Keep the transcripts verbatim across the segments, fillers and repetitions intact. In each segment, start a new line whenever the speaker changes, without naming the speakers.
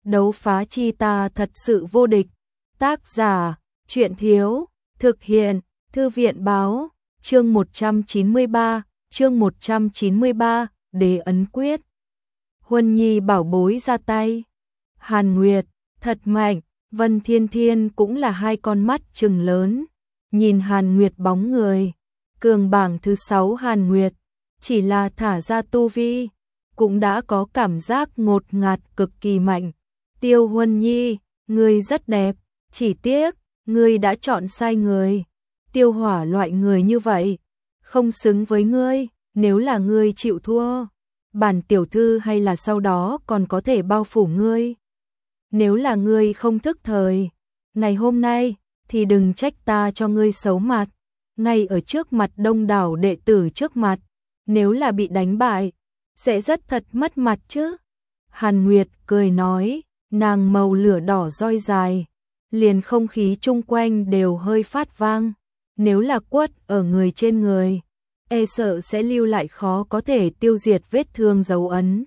Đấu phá chi ta thật sự vô địch. Tác giả, Truyện Thiếu, thực hiện, Thư viện Báo, chương một trăm chín mươi ba, chương một trăm chín mươi ba, Đế ấn quyết. Huân Nhi bảo bối ra tay. Hàn Nguyệt, thật mạnh, Vân Thiên Thiên cũng là hai con mắt trừng lớn. Nhìn Hàn Nguyệt bóng người, cường bảng thứ sáu Hàn Nguyệt, chỉ là thả ra tu vi, cũng đã có cảm giác ngột ngạt cực kỳ mạnh. Tiêu Huân Nhi, ngươi rất đẹp, chỉ tiếc, ngươi đã chọn sai người. Tiêu Hỏa loại người như vậy, không xứng với ngươi, nếu là ngươi chịu thua, bản tiểu thư hay là sau đó còn có thể bao phủ ngươi. Nếu là ngươi không thức thời, ngày hôm nay, thì đừng trách ta cho ngươi xấu mặt, ngay ở trước mặt đông đảo đệ tử trước mặt, nếu là bị đánh bại, sẽ rất thật mất mặt chứ. Hàn Nguyệt cười nói, nàng màu lửa đỏ roi dài, liền không khí chung quanh đều hơi phát vang, nếu là quất ở người trên người, e sợ sẽ lưu lại khó có thể tiêu diệt vết thương dấu ấn.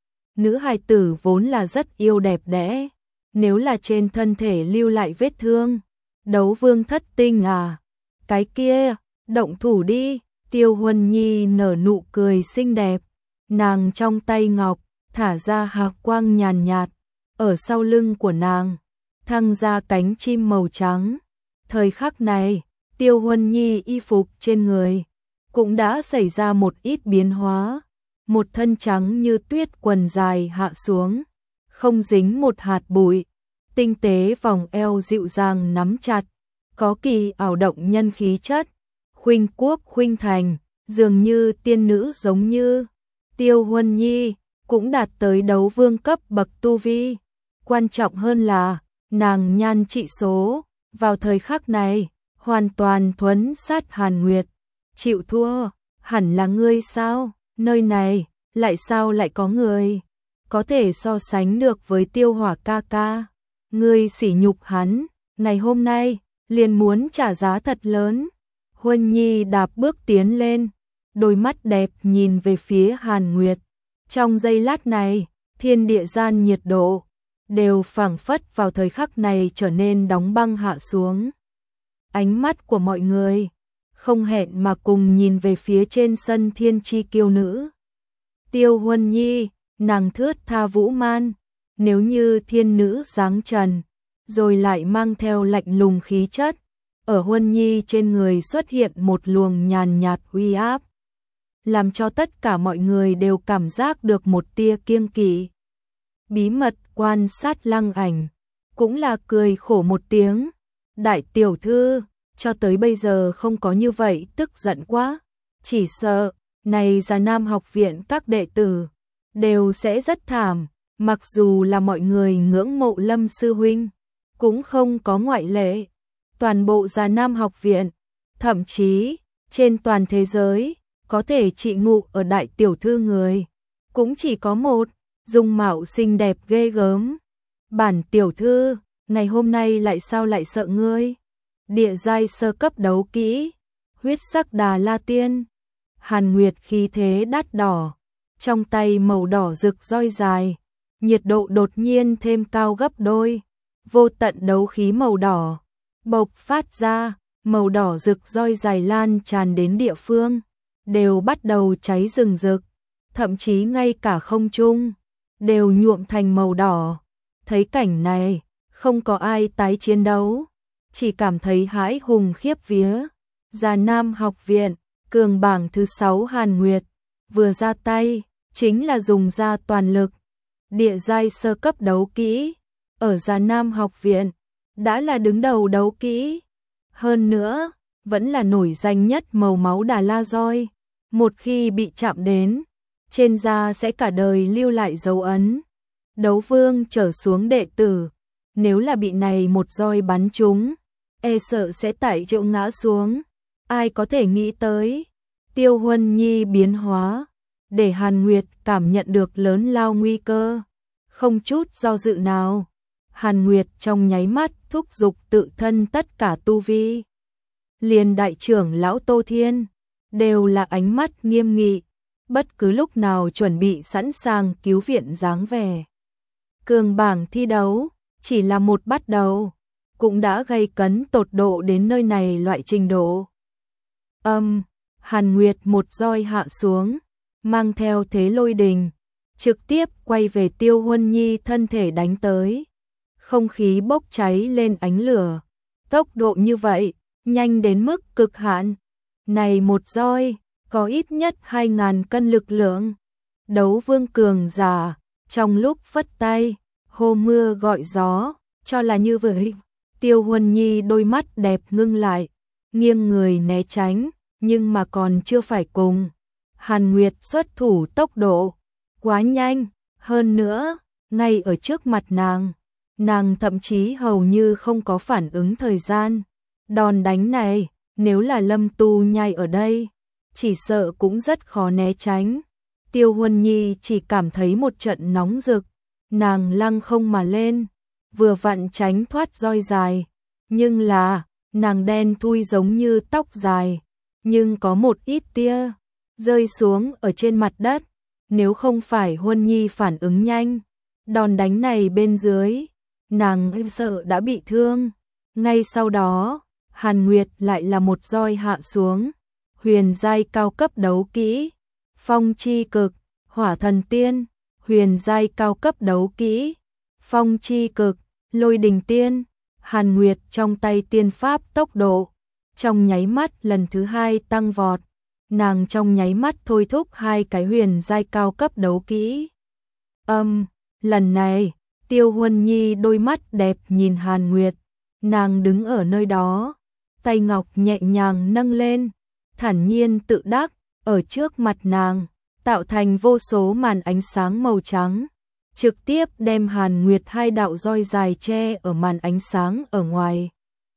Nữ hài tử vốn là rất yêu đẹp đẽ, nếu là trên thân thể lưu lại vết thương, đấu vương thất tinh à, cái kia, động thủ đi. Tiêu Huân Nhi nở nụ cười xinh đẹp, nàng trong tay ngọc, thả ra hào quang nhàn nhạt, ở sau lưng của nàng, thăng ra cánh chim màu trắng. Thời khắc này, Tiêu Huân Nhi y phục trên người, cũng đã xảy ra một ít biến hóa, một thân trắng như tuyết quần dài hạ xuống, không dính một hạt bụi, tinh tế vòng eo dịu dàng nắm chặt, có kỳ ảo động nhân khí chất. Khuynh quốc khuynh thành, dường như tiên nữ giống như. Tiêu Huân Nhi cũng đạt tới đấu vương cấp bậc tu vi. Quan trọng hơn là, nàng nhan trị số, vào thời khắc này, hoàn toàn thuấn sát Hàn Nguyệt. Chịu thua, hẳn là ngươi sao, nơi này, lại sao lại có người, có thể so sánh được với Tiêu Hỏa ca ca. Ngươi sỉ nhục hắn, ngày hôm nay, liền muốn trả giá thật lớn. Huân Nhi đạp bước tiến lên, đôi mắt đẹp nhìn về phía Hàn Nguyệt. Trong giây lát này, thiên địa gian nhiệt độ đều phảng phất vào thời khắc này trở nên đóng băng hạ xuống. Ánh mắt của mọi người không hẹn mà cùng nhìn về phía trên sân thiên chi kiêu nữ. Tiêu Huân Nhi, nàng thướt tha vũ man, nếu như thiên nữ dáng trần, rồi lại mang theo lạnh lùng khí chất. Ở Huân Nhi trên người xuất hiện một luồng nhàn nhạt uy áp, làm cho tất cả mọi người đều cảm giác được một tia kiêng kỵ. Bí mật quan sát Lăng Ảnh, cũng là cười khổ một tiếng. Đại tiểu thư, cho tới bây giờ không có như vậy tức giận quá. Chỉ sợ, này Già Nam học viện các đệ tử, đều sẽ rất thảm, mặc dù là mọi người ngưỡng mộ Lâm sư huynh, cũng không có ngoại lệ. Toàn bộ Già Nam học viện, thậm chí trên toàn thế giới, có thể trị ngụ ở đại tiểu thư người, cũng chỉ có một, dung mạo xinh đẹp ghê gớm. Bản tiểu thư, ngày hôm nay lại sao lại sợ ngươi? Địa giai sơ cấp đấu kỹ, huyết sắc Đà La Tiên. Hàn Nguyệt khí thế đắt đỏ, trong tay màu đỏ rực roi dài, nhiệt độ đột nhiên thêm cao gấp đôi, vô tận đấu khí màu đỏ bộc phát ra, màu đỏ rực roi dài lan tràn đến địa phương, đều bắt đầu cháy rừng rực, thậm chí ngay cả không trung đều nhuộm thành màu đỏ. Thấy cảnh này, không có ai tái chiến đấu, chỉ cảm thấy hãi hùng khiếp vía. Già Nam học viện, cường bảng thứ sáu Hàn Nguyệt, vừa ra tay, chính là dùng ra toàn lực. Địa giai sơ cấp đấu kỹ, ở Già Nam học viện, đã là đứng đầu đấu kỹ. Hơn nữa, vẫn là nổi danh nhất màu máu Đà La roi. Một khi bị chạm đến, trên da sẽ cả đời lưu lại dấu ấn. Đấu vương trở xuống đệ tử, nếu là bị này một roi bắn trúng, e sợ sẽ tại chỗ ngã xuống. Ai có thể nghĩ tới, Tiêu Huân Nhi biến hóa, để Hàn Nguyệt cảm nhận được lớn lao nguy cơ. Không chút do dự nào, Hàn Nguyệt trong nháy mắt thúc giục tự thân tất cả tu vi. Liền đại trưởng lão Tô Thiên, đều là ánh mắt nghiêm nghị, bất cứ lúc nào chuẩn bị sẵn sàng cứu viện dáng vẻ. Cường bảng thi đấu chỉ là một bắt đầu, cũng đã gay cấn tột độ đến nơi này loại trình độ. Âm, Hàn Nguyệt một roi hạ xuống, mang theo thế lôi đình, trực tiếp quay về Tiêu Huân Nhi thân thể đánh tới. Không khí bốc cháy lên ánh lửa, tốc độ như vậy, nhanh đến mức cực hạn. Này một roi, có ít nhất hai ngàn cân lực lượng. Đấu vương cường giả, trong lúc phất tay, hô mưa gọi gió, cho là như vậy. Tiêu Huân Nhi đôi mắt đẹp ngưng lại, nghiêng người né tránh, nhưng mà còn chưa phải cùng. Hàn Nguyệt xuất thủ tốc độ quá nhanh, hơn nữa, ngay ở trước mặt nàng, nàng thậm chí hầu như không có phản ứng thời gian. Đòn đánh này, nếu là Lâm Tu Nhai ở đây, chỉ sợ cũng rất khó né tránh. Tiêu Huân Nhi chỉ cảm thấy một trận nóng rực, nàng lăng không mà lên, vừa vặn tránh thoát roi dài, nhưng là, nàng đen thui giống như tóc dài, nhưng có một ít tia rơi xuống ở trên mặt đất, nếu không phải Huân Nhi phản ứng nhanh, đòn đánh này bên dưới, nàng sợ đã bị thương. Ngay sau đó, Hàn Nguyệt lại là một roi hạ xuống, huyền giai cao cấp đấu kỹ, phong chi cực, hỏa thần tiên, huyền giai cao cấp đấu kỹ, phong chi cực, lôi đình tiên. Hàn Nguyệt trong tay tiên pháp tốc độ, trong nháy mắt lần thứ hai tăng vọt, nàng trong nháy mắt thôi thúc hai cái huyền giai cao cấp đấu kỹ. Âm, lần này, Tiêu Huân Nhi đôi mắt đẹp nhìn Hàn Nguyệt, nàng đứng ở nơi đó, tay ngọc nhẹ nhàng nâng lên, thản nhiên tự đắc, ở trước mặt nàng, tạo thành vô số màn ánh sáng màu trắng, trực tiếp đem Hàn Nguyệt hai đạo roi dài che ở màn ánh sáng ở ngoài.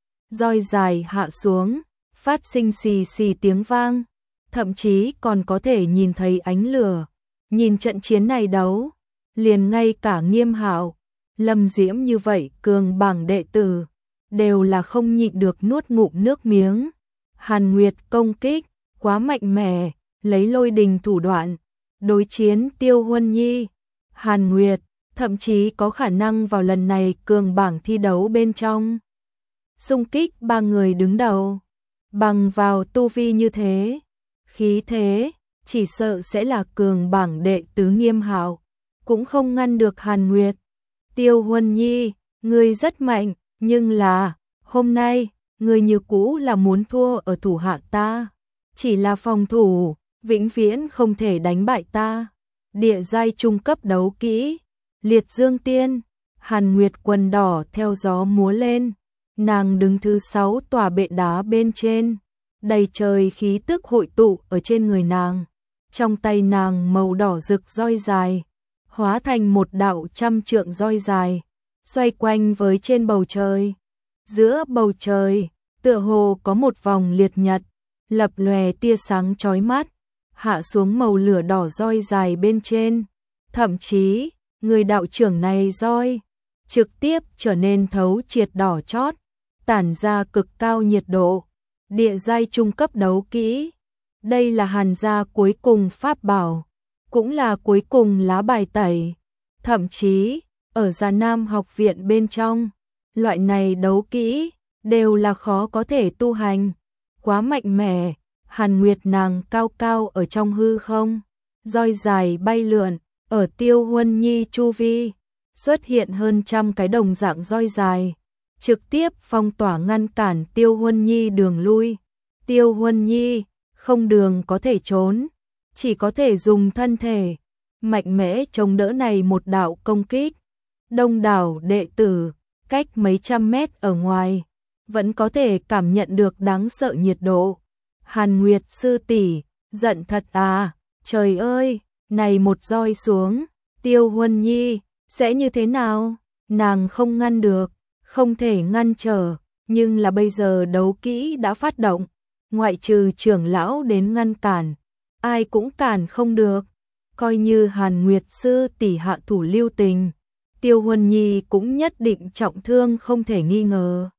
Roi dài hạ xuống, phát sinh xì xì tiếng vang, thậm chí còn có thể nhìn thấy ánh lửa. Nhìn trận chiến này đấu, liền ngay cả Nghiêm Hạo, Lâm Diễm như vậy cường bảng đệ tử, đều là không nhịn được nuốt ngụm nước miếng. Hàn Nguyệt công kích, quá mạnh mẽ, lấy lôi đình thủ đoạn, đối chiến Tiêu Huân Nhi. Hàn Nguyệt, thậm chí có khả năng vào lần này cường bảng thi đấu bên trong. Xung kích ba người đứng đầu, bằng vào tu vi như thế, khí thế, chỉ sợ sẽ là cường bảng đệ tứ Nghiêm Hạo, cũng không ngăn được Hàn Nguyệt. Tiêu Huân Nhi, ngươi rất mạnh, nhưng là, hôm nay, ngươi như cũ là muốn thua ở thủ hạ ta. Chỉ là phòng thủ, vĩnh viễn không thể đánh bại ta. Địa giai trung cấp đấu kỹ, Liệt Dương Tiên. Hàn Nguyệt quần đỏ theo gió múa lên, nàng đứng thứ sáu tòa bệ đá bên trên, đầy trời khí tức hội tụ ở trên người nàng. Trong tay nàng màu đỏ rực roi dài, hóa thành một đạo trăm trượng roi dài, xoay quanh với trên bầu trời. Giữa bầu trời, tựa hồ có một vòng liệt nhật, lập lòe tia sáng chói mắt, hạ xuống màu lửa đỏ roi dài bên trên. Thậm chí, người đạo trưởng này roi, trực tiếp trở nên thấu triệt đỏ chót, tản ra cực cao nhiệt độ. Địa giai trung cấp đấu kỹ, đây là Hàn gia cuối cùng pháp bảo, cũng là cuối cùng lá bài tẩy. Thậm chí, ở Già Nam học viện bên trong, loại này đấu kỹ, đều là khó có thể tu hành. Quá mạnh mẽ, Hàn Nguyệt nàng cao cao ở trong hư không, roi dài bay lượn, ở Tiêu Huân Nhi chu vi, xuất hiện hơn trăm cái đồng dạng roi dài, trực tiếp phong tỏa ngăn cản Tiêu Huân Nhi đường lui. Tiêu Huân Nhi, không đường có thể trốn, chỉ có thể dùng thân thể, mạnh mẽ chống đỡ này một đạo công kích. Đông đảo đệ tử, cách mấy trăm mét ở ngoài, vẫn có thể cảm nhận được đáng sợ nhiệt độ. Hàn Nguyệt sư tỷ, giận thật à, trời ơi, này một roi xuống, Tiêu Huân Nhi, sẽ như thế nào? Nàng không ngăn được, không thể ngăn trở, nhưng là bây giờ đấu kỹ đã phát động, ngoại trừ trưởng lão đến ngăn cản, ai cũng cản không được. Coi như Hàn Nguyệt sư tỷ hạ thủ lưu tình, Tiêu Huân Nhi cũng nhất định trọng thương không thể nghi ngờ.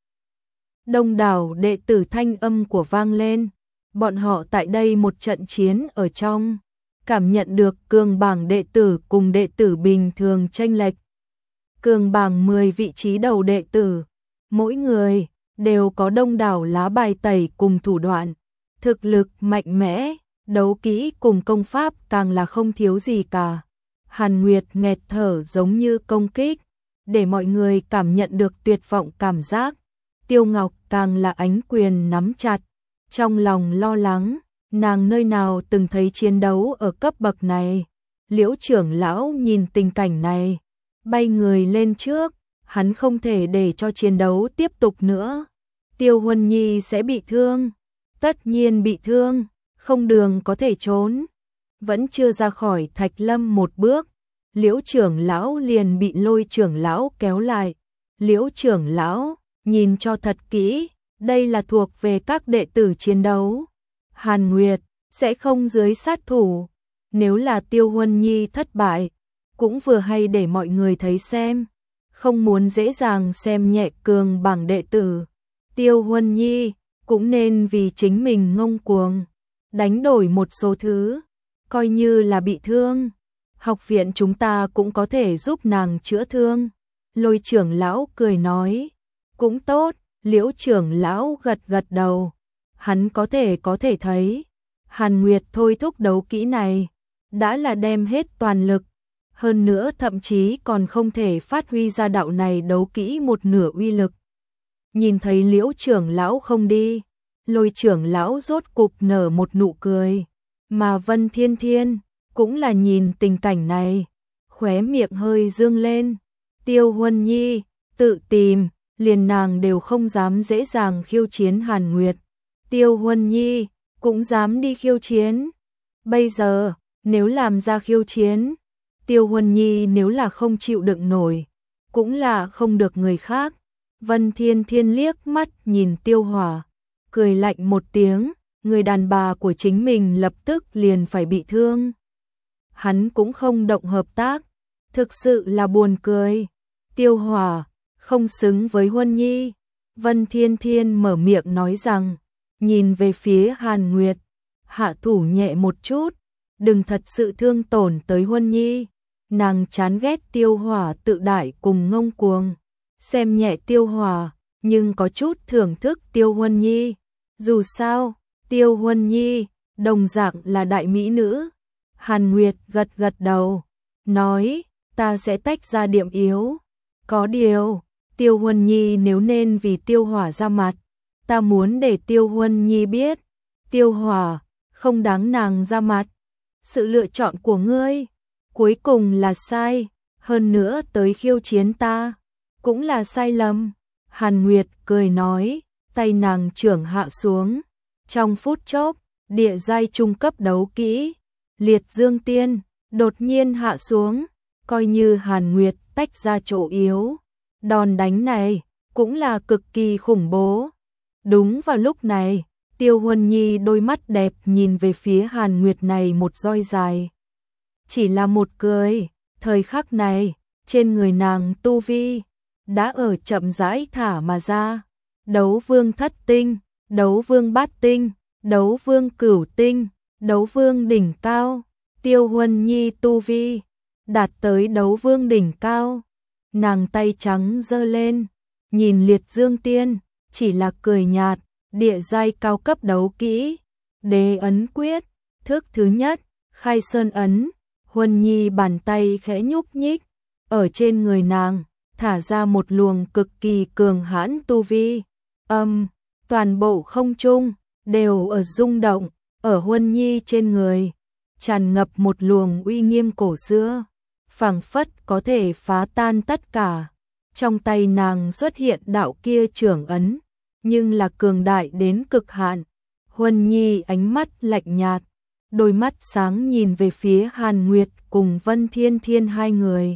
Đông đảo đệ tử thanh âm của vang lên, bọn họ tại đây một trận chiến ở trong, cảm nhận được cường bảng đệ tử cùng đệ tử bình thường chênh lệch. cường bảng mười vị trí đầu đệ tử, mỗi người đều có đông đảo lá bài tẩy cùng thủ đoạn, thực lực mạnh mẽ, đấu kỹ cùng công pháp càng là không thiếu gì cả. Hàn Nguyệt nghẹt thở giống như công kích, để mọi người cảm nhận được tuyệt vọng cảm giác. Tiêu Ngọc càng là ánh quyền nắm chặt, trong lòng lo lắng, nàng nơi nào từng thấy chiến đấu ở cấp bậc này. Liễu trưởng lão nhìn tình cảnh này, bay người lên trước, hắn không thể để cho chiến đấu tiếp tục nữa. Tiêu Huân Nhi sẽ bị thương, tất nhiên bị thương, không đường có thể trốn. Vẫn chưa ra khỏi Thạch Lâm một bước, Liễu trưởng lão liền bị Lôi trưởng lão kéo lại. Liễu trưởng lão, nhìn cho thật kỹ, đây là thuộc về các đệ tử chiến đấu. Hàn Nguyệt sẽ không dưới sát thủ, nếu là Tiêu Huân Nhi thất bại, cũng vừa hay để mọi người thấy xem, không muốn dễ dàng xem nhẹ cường bảng đệ tử. Tiêu Huân Nhi cũng nên vì chính mình ngông cuồng, đánh đổi một số thứ, coi như là bị thương. Học viện chúng ta cũng có thể giúp nàng chữa thương. Lôi trưởng lão cười nói, cũng tốt. Liễu trưởng lão gật gật đầu, hắn có thể có thể thấy, Hàn Nguyệt thôi thúc đấu kỹ này, đã là đem hết toàn lực, hơn nữa thậm chí còn không thể phát huy ra đạo này đấu kỹ một nửa uy lực. Nhìn thấy Liễu trưởng lão không đi, Lôi trưởng lão rốt cục nở một nụ cười, mà Vân Thiên Thiên cũng là nhìn tình cảnh này, khóe miệng hơi dương lên. Tiêu Huân Nhi tự tìm, liền nàng đều không dám dễ dàng khiêu chiến Hàn Nguyệt. Tiêu Huân Nhi cũng dám đi khiêu chiến. Bây giờ, nếu làm ra khiêu chiến, Tiêu Huân Nhi nếu là không chịu đựng nổi, cũng là không được người khác. Vân Thiên Thiên liếc mắt nhìn Tiêu Hỏa, cười lạnh một tiếng, người đàn bà của chính mình lập tức liền phải bị thương. Hắn cũng không động hợp tác, thực sự là buồn cười. Tiêu Hỏa không xứng với Huân Nhi. Vân Thiên Thiên mở miệng nói rằng, nhìn về phía Hàn Nguyệt, hạ thủ nhẹ một chút, đừng thật sự thương tổn tới Huân Nhi. Nàng chán ghét Tiêu Hỏa tự đại cùng ngông cuồng, xem nhẹ Tiêu Hỏa, nhưng có chút thưởng thức Tiêu Huân Nhi. Dù sao, Tiêu Huân Nhi đồng dạng là đại mỹ nữ. Hàn Nguyệt gật gật đầu, nói, ta sẽ tách ra điểm yếu. Có điều, Tiêu Huân Nhi nếu nên vì Tiêu Hỏa ra mặt, ta muốn để Tiêu Huân Nhi biết, Tiêu Hỏa không đáng nàng ra mặt. Sự lựa chọn của ngươi cuối cùng là sai, hơn nữa tới khiêu chiến ta cũng là sai lầm. Hàn Nguyệt cười nói, tay nàng trưởng hạ xuống, trong phút chốc, địa giai trung cấp đấu kỹ Liệt Dương Tiên đột nhiên hạ xuống, coi như Hàn Nguyệt tách ra chỗ yếu. Đòn đánh này cũng là cực kỳ khủng bố. Đúng vào lúc này, Tiêu Huân Nhi đôi mắt đẹp nhìn về phía Hàn Nguyệt này một roi dài. Chỉ là một cười, thời khắc này, trên người nàng tu vi đã ở chậm rãi thả mà ra. Đấu vương thất tinh, đấu vương bát tinh, đấu vương cửu tinh, đấu vương đỉnh cao. Tiêu Huân Nhi tu vi đạt tới đấu vương đỉnh cao. Nàng tay trắng giơ lên, nhìn Liệt Dương Tiên, chỉ là cười nhạt. Địa giai cao cấp đấu kỹ, Đế ấn quyết, thức thứ nhất, Khai Sơn ấn. Huân Nhi bàn tay khẽ nhúc nhích, ở trên người nàng thả ra một luồng cực kỳ cường hãn tu vi. Âm, toàn bộ không trung đều ở rung động, ở Huân Nhi trên người tràn ngập một luồng uy nghiêm cổ xưa, phảng phất có thể phá tan tất cả. Trong tay nàng xuất hiện đạo kia trưởng ấn, nhưng là cường đại đến cực hạn. Huân Nhi ánh mắt lạnh nhạt, đôi mắt sáng nhìn về phía Hàn Nguyệt cùng Vân Thiên Thiên hai người.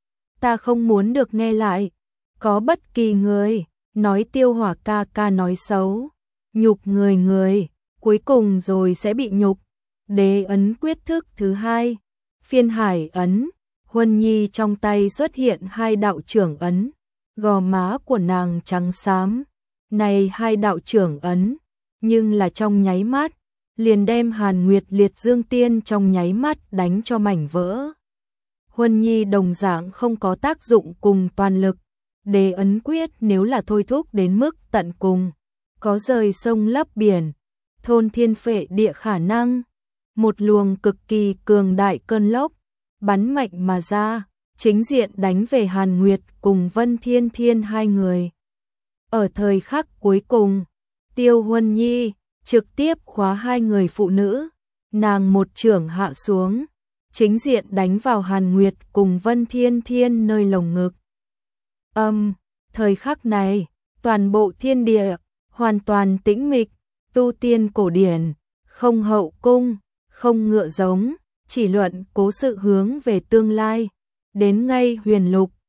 Ta không muốn được nghe lại, có bất kỳ người nói Tiêu Hỏa ca ca nói xấu, nhục người người, cuối cùng rồi sẽ bị nhục. Đế ấn quyết thức thứ hai, Phiên Hải ấn. Huân Nhi trong tay xuất hiện hai đạo trưởng ấn, gò má của nàng trắng xám. Này hai đạo trưởng ấn, nhưng là trong nháy mắt, liền đem Hàn Nguyệt Liệt Dương Tiên trong nháy mắt đánh cho mảnh vỡ. Huân Nhi đồng dạng không có tác dụng cùng toàn lực, Đế ấn quyết nếu là thôi thúc đến mức tận cùng, có rời sông lấp biển, thôn thiên phệ địa khả năng. Một luồng cực kỳ cường đại cơn lốc bắn mạnh mà ra, chính diện đánh về Hàn Nguyệt cùng Vân Thiên Thiên hai người. Ở thời khắc cuối cùng, Tiêu Huân Nhi trực tiếp khóa hai người phụ nữ, nàng một chưởng hạ xuống, chính diện đánh vào Hàn Nguyệt cùng Vân Thiên Thiên nơi lồng ngực. Âm, thời khắc này, toàn bộ thiên địa hoàn toàn tĩnh mịch, tu tiên cổ điển, không hậu cung, không ngựa giống, chỉ luận cố sự hướng về tương lai, đến ngay huyền lục,